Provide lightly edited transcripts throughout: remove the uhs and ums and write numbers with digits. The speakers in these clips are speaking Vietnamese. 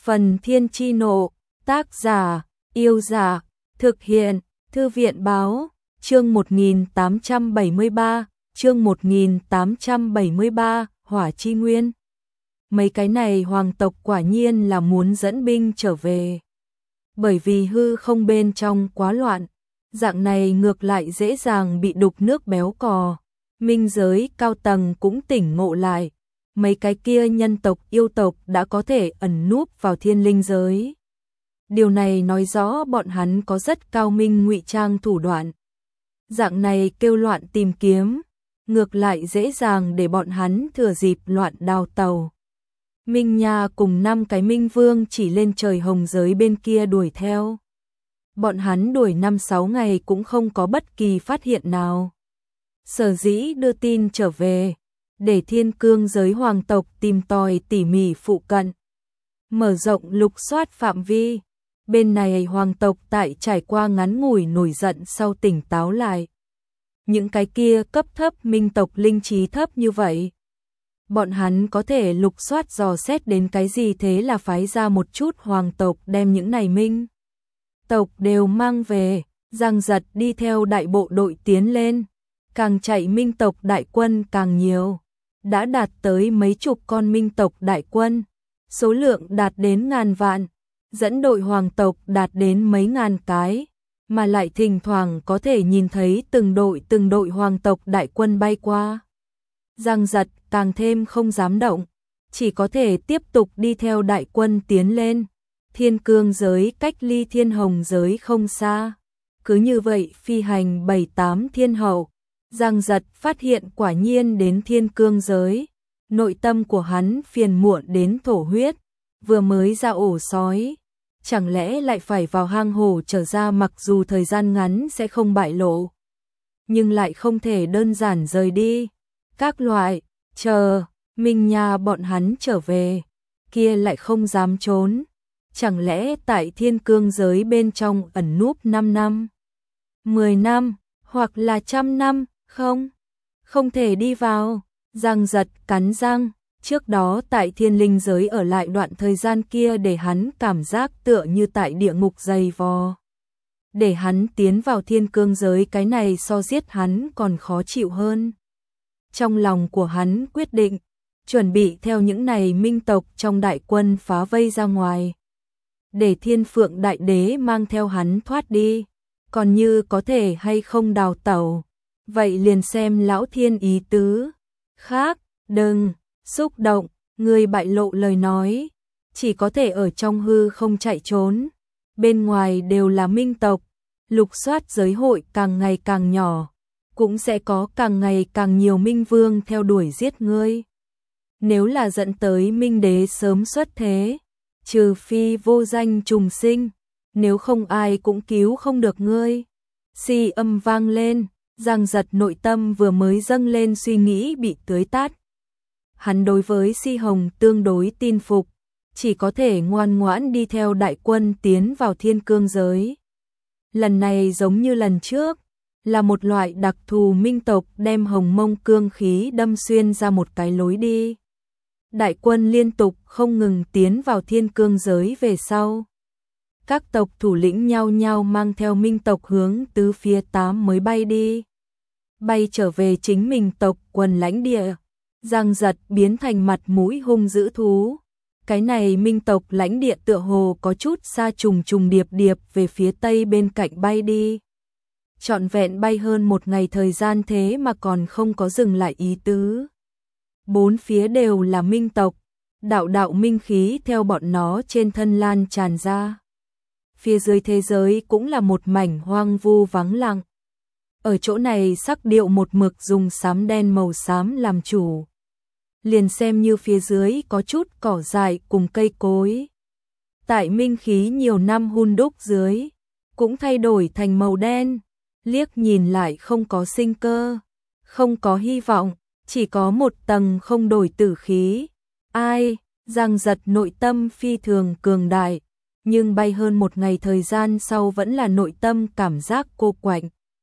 Phần Thiên Chi Nộ, tác giả, Yêu Giả, thực hiện, Thư viện Báo, chương 1873, Hỏa Chi Nguyên. Mấy cái này hoàng tộc quả nhiên là muốn dẫn binh trở về. Bởi vì hư không bên trong quá loạn, dạng này ngược lại dễ dàng bị đục nước béo cò. Minh giới cao tầng cũng tỉnh ngộ lại, mấy cái kia nhân tộc yêu tộc đã có thể ẩn núp vào thiên linh giới. Điều này nói rõ bọn hắn có rất cao minh ngụy trang thủ đoạn. Dạng này kêu loạn tìm kiếm, ngược lại dễ dàng để bọn hắn thừa dịp loạn đào tàu. Minh Nha cùng 5 cái minh vương chỉ lên trời hồng giới bên kia đuổi theo. Bọn hắn đuổi 5-6 ngày cũng không có bất kỳ phát hiện nào. Sở dĩ đưa tin trở về, để thiên cương giới hoàng tộc tìm tòi tỉ mỉ phụ cận, mở rộng lục soát phạm vi. Bên này hoàng tộc tại trải qua ngắn ngủi nổi giận sau tỉnh táo lại. Những cái kia cấp thấp minh tộc linh trí thấp như vậy, bọn hắn có thể lục soát dò xét đến cái gì, thế là phái ra một chút hoàng tộc đem những này minh tộc đều mang về. Giang Giật đi theo đại bộ đội tiến lên, càng chạy minh tộc đại quân càng nhiều, đã đạt tới mấy chục con minh tộc đại quân, số lượng đạt đến ngàn vạn, dẫn đội hoàng tộc đạt đến mấy ngàn cái, mà lại thỉnh thoảng có thể nhìn thấy từng đội hoàng tộc đại quân bay qua. Giang Giật càng thêm không dám động, chỉ có thể tiếp tục đi theo đại quân tiến lên. Thiên cương giới cách ly thiên hồng giới không xa, cứ như vậy phi hành 7-8 thiên hậu, Giang Giật phát hiện quả nhiên đến thiên cương giới. Nội tâm của hắn phiền muộn đến thổ huyết, vừa mới ra ổ sói, chẳng lẽ lại phải vào hang hổ trở ra, mặc dù thời gian ngắn sẽ không bại lộ, nhưng lại không thể đơn giản rời đi. Các loại, chờ, Minh Nha bọn hắn trở về, kia lại không dám trốn. Chẳng lẽ tại thiên cương giới bên trong ẩn núp 5 năm, 10 năm, hoặc là 100 năm, không thể đi vào. Giang Giật cắn răng, trước đó tại thiên linh giới ở lại đoạn thời gian kia để hắn cảm giác tựa như tại địa ngục dày vò. Để hắn tiến vào thiên cương giới, cái này so giết hắn còn khó chịu hơn. Trong lòng của hắn quyết định, chuẩn bị theo những này minh tộc trong đại quân phá vây ra ngoài, để Thiên Phượng Đại Đế mang theo hắn thoát đi. Còn như có thể hay không đào tẩu, vậy liền xem lão thiên ý tứ. Khác, đừng xúc động, người bại lộ lời nói, chỉ có thể ở trong hư không chạy trốn. Bên ngoài đều là minh tộc, lục soát giới hội càng ngày càng nhỏ, cũng sẽ có càng ngày càng nhiều minh vương theo đuổi giết ngươi. Nếu là dẫn tới minh đế sớm xuất thế, trừ phi vô danh trùng sinh, nếu không ai cũng cứu không được ngươi. Si âm vang lên, Giang Giật nội tâm vừa mới dâng lên suy nghĩ bị tưới tát. Hắn đối với Si Hồng tương đối tin phục, chỉ có thể ngoan ngoãn đi theo đại quân tiến vào thiên cương giới. Lần này giống như lần trước, là một loại đặc thù minh tộc đem hồng mông cương khí đâm xuyên ra một cái lối đi. Đại quân liên tục không ngừng tiến vào thiên cương giới về sau. Các tộc thủ lĩnh nhau nhau mang theo minh tộc hướng tứ phía 8 mới bay đi. Bay trở về chính mình tộc quần lãnh địa. Giang Giật biến thành mặt mũi hung dữ thú. Cái này minh tộc lãnh địa tựa hồ có chút xa, trùng điệp về phía tây bên cạnh bay đi. Trọn vẹn bay hơn một ngày thời gian, thế mà còn không có dừng lại ý tứ. Bốn phía đều là minh tộc, đạo đạo minh khí theo bọn nó trên thân lan tràn ra. Phía dưới thế giới cũng là một mảnh hoang vu vắng lặng. Ở chỗ này sắc điệu một mực dùng xám đen màu xám làm chủ. Liền xem như phía dưới có chút cỏ dại cùng cây cối, tại minh khí nhiều năm hun đúc dưới, cũng thay đổi thành màu đen. Liếc nhìn lại không có sinh cơ, không có hy vọng, chỉ có một tầng không đổi tử khí. Ai, Giang Giật nội tâm phi thường cường đại, nhưng bay hơn một ngày thời gian sau vẫn là nội tâm cảm giác cô quạnh.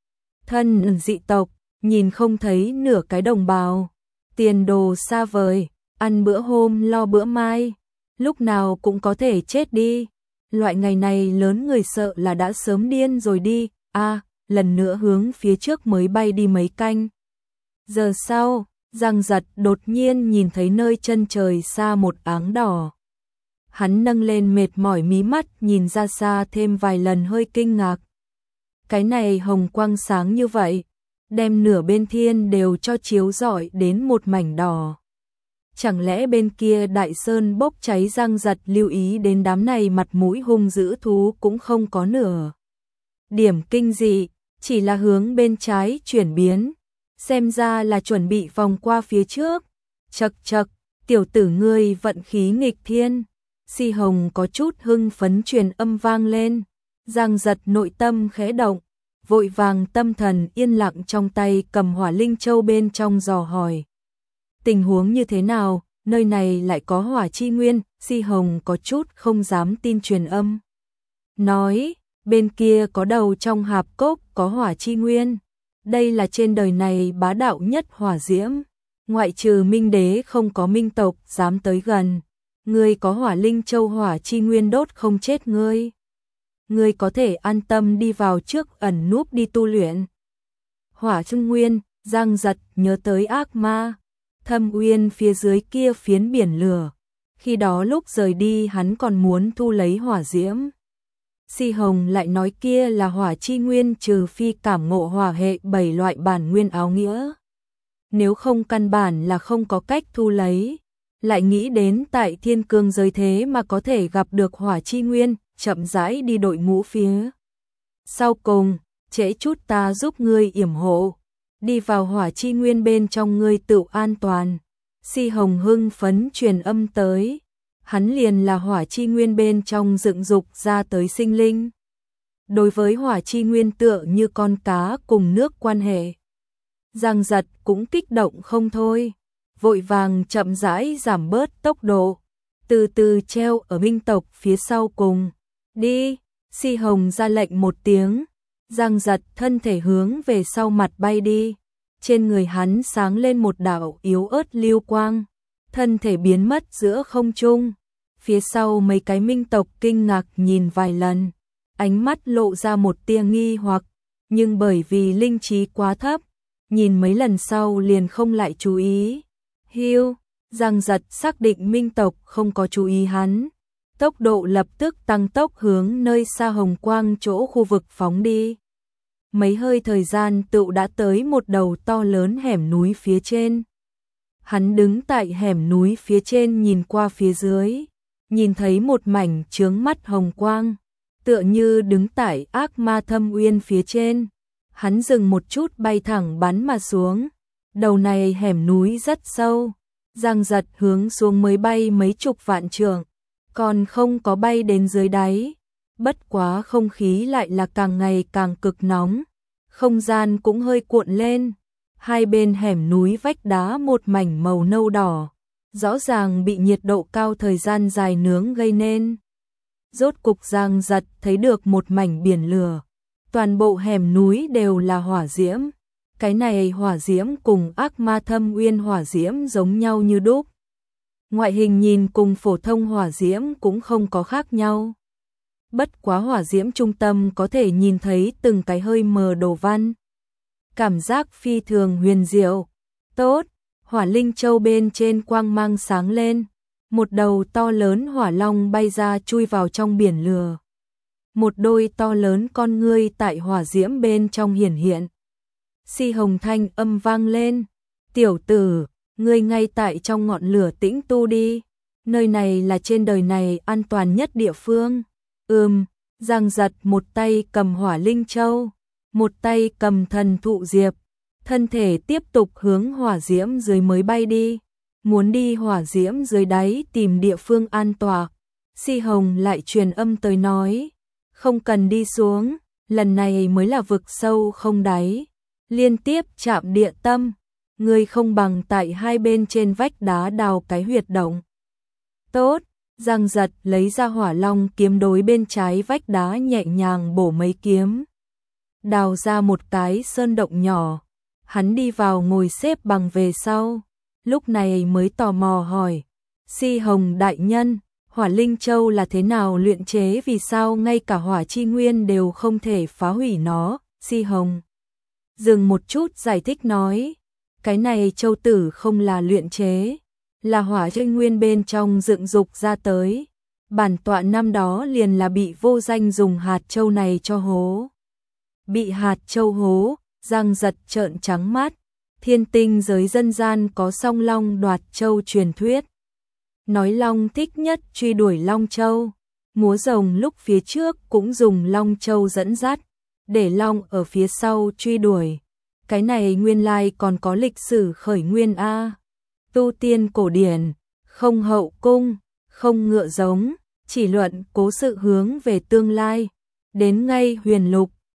Thân dị tộc, nhìn không thấy nửa cái đồng bào, tiền đồ xa vời, ăn bữa hôm lo bữa mai. lúc nào cũng có thể chết đi. Loại ngày này lớn người sợ là đã sớm điên rồi đi. Lần nữa hướng phía trước mới bay đi mấy canh. Giờ sau, Giang Giật đột nhiên nhìn thấy nơi chân trời xa một áng đỏ. Hắn nâng lên mệt mỏi mí mắt nhìn ra xa thêm vài lần hơi kinh ngạc. Cái này hồng quang sáng như vậy, đem nửa bên thiên đều cho chiếu rọi đến một mảnh đỏ. Chẳng lẽ bên kia đại sơn bốc cháy? Giang Giật lưu ý đến đám này mặt mũi hung dữ thú cũng không có nửa điểm kinh dị, chỉ là hướng bên trái chuyển biến, xem ra là chuẩn bị vòng qua phía trước. Chậc chậc, tiểu tử ngươi vận khí nghịch thiên. Si Hồng có chút hưng phấn truyền âm vang lên. Giang Giật nội tâm khẽ động, vội vàng tâm thần yên lặng trong tay cầm Hỏa Linh Châu bên trong dò hỏi. Tình huống như thế nào, nơi này lại có hỏa chi nguyên? Si Hồng có chút không dám tin truyền âm. Nói, bên kia có đầu trong hạp cốc có hỏa chi nguyên. Đây là trên đời này bá đạo nhất hỏa diễm. Ngoại trừ Minh Đế không có minh tộc dám tới gần. Ngươi có Hỏa Linh Châu hỏa chi nguyên đốt không chết ngươi. Ngươi có thể an tâm đi vào trước ẩn núp đi tu luyện. Hỏa Trung Nguyên, Giang Giật nhớ tới ác ma Thâm Uyên phía dưới kia phiến biển lửa. Khi đó lúc rời đi hắn còn muốn thu lấy hỏa diễm. Si Hồng lại nói kia là hỏa chi nguyên, trừ phi cảm ngộ hỏa hệ 7 loại bản nguyên áo nghĩa. Nếu không căn bản là không có cách thu lấy. Lại nghĩ đến tại thiên cương giới thế mà có thể gặp được hỏa chi nguyên, chậm rãi đi đội ngũ phía. Sau cùng, trễ chút ta giúp ngươi yểm hộ. Đi vào hỏa chi nguyên bên trong ngươi tự an toàn. Si Hồng hưng phấn truyền âm tới. Hắn liền là hỏa chi nguyên bên trong dựng dục ra tới sinh linh. Đối với hỏa chi nguyên tựa như con cá cùng nước quan hệ. Giang Giật cũng kích động không thôi. Vội vàng chậm rãi giảm bớt tốc độ. Từ từ treo ở minh tộc phía sau cùng. Đi, Si Hồng ra lệnh một tiếng. Giang Giật thân thể hướng về sau mặt bay đi. Trên người hắn sáng lên một đạo yếu ớt lưu quang. Thân thể biến mất giữa không trung. Phía sau mấy cái minh tộc kinh ngạc nhìn vài lần. Ánh mắt lộ ra một tia nghi hoặc. Nhưng bởi vì linh trí quá thấp, nhìn mấy lần sau liền không lại chú ý. Hiu, Giang Giật xác định minh tộc không có chú ý hắn. Tốc độ lập tức tăng tốc hướng nơi xa hồng quang chỗ khu vực phóng đi. Mấy hơi thời gian tựu đã tới một đầu to lớn hẻm núi phía trên. Hắn đứng tại hẻm núi phía trên nhìn qua phía dưới. Nhìn thấy một mảnh chướng mắt hồng quang. Tựa như đứng tại ác ma Thâm Uyên phía trên. Hắn dừng một chút bay thẳng bắn mà xuống. Đầu này hẻm núi rất sâu. Giang Giật hướng xuống mới bay mấy chục vạn trượng. Còn không có bay đến dưới đáy. Bất quá không khí lại là càng ngày càng cực nóng. Không gian cũng hơi cuộn lên. Hai bên hẻm núi vách đá một mảnh màu nâu đỏ. Rõ ràng bị nhiệt độ cao thời gian dài nướng gây nên. Rốt cục Giang Giật thấy được một mảnh biển lửa. Toàn bộ hẻm núi đều là hỏa diễm. Cái này hỏa diễm cùng ác ma Thâm Uyên hỏa diễm giống nhau như đúc. Ngoại hình nhìn cùng phổ thông hỏa diễm cũng không có khác nhau. Bất quá hỏa diễm trung tâm có thể nhìn thấy từng cái hơi mờ đồ văn. Cảm giác phi thường huyền diệu. Tốt, Hỏa Linh Châu bên trên quang mang sáng lên. Một đầu to lớn hỏa long bay ra chui vào trong biển lửa. Một đôi to lớn con ngươi tại hỏa diễm bên trong hiển hiện. Si Hồng thanh âm vang lên. Tiểu tử, ngươi ngay tại trong ngọn lửa tĩnh tu đi. Nơi này là trên đời này an toàn nhất địa phương. Giang Giật một tay cầm Hỏa Linh Châu, một tay cầm Thần Thụ Diệp. Thân thể tiếp tục hướng hỏa diễm dưới mới bay đi. Muốn đi hỏa diễm dưới đáy tìm địa phương an toàn. Si Hồng lại truyền âm tới nói. Không cần đi xuống, lần này mới là vực sâu không đáy. Liên tiếp chạm địa tâm. Ngươi không bằng tại hai bên trên vách đá đào cái huyệt động. Tốt, Giang Giật lấy ra hỏa long kiếm đối bên trái vách đá nhẹ nhàng bổ mấy kiếm. Đào ra một cái sơn động nhỏ. Hắn đi vào ngồi xếp bằng về sau. Lúc này mới tò mò hỏi. Si Hồng đại nhân, hỏa Hỏa Linh Châu là thế nào luyện chế, vì sao ngay cả hỏa chi nguyên đều không thể phá hủy nó? Di Hồng dừng một chút giải thích nói, cái này châu tử không là luyện chế, là hỏa chi nguyên bên trong dựng dục ra tới. Bản tọa năm đó liền là bị vô danh dùng hạt châu này cho hố. Bị hạt châu hố, Giang Giật trợn trắng mắt. Thiên tinh giới dân gian có song long đoạt châu truyền thuyết. Nói long thích nhất truy đuổi long châu. Múa rồng lúc phía trước cũng dùng long châu dẫn dắt, để long ở phía sau truy đuổi. Cái này nguyên lai còn có lịch sử khởi nguyên a. Tu tiên cổ điển, không hậu cung, không ngựa giống, chỉ luận cố sự hướng về tương lai. Đến ngay huyền lục,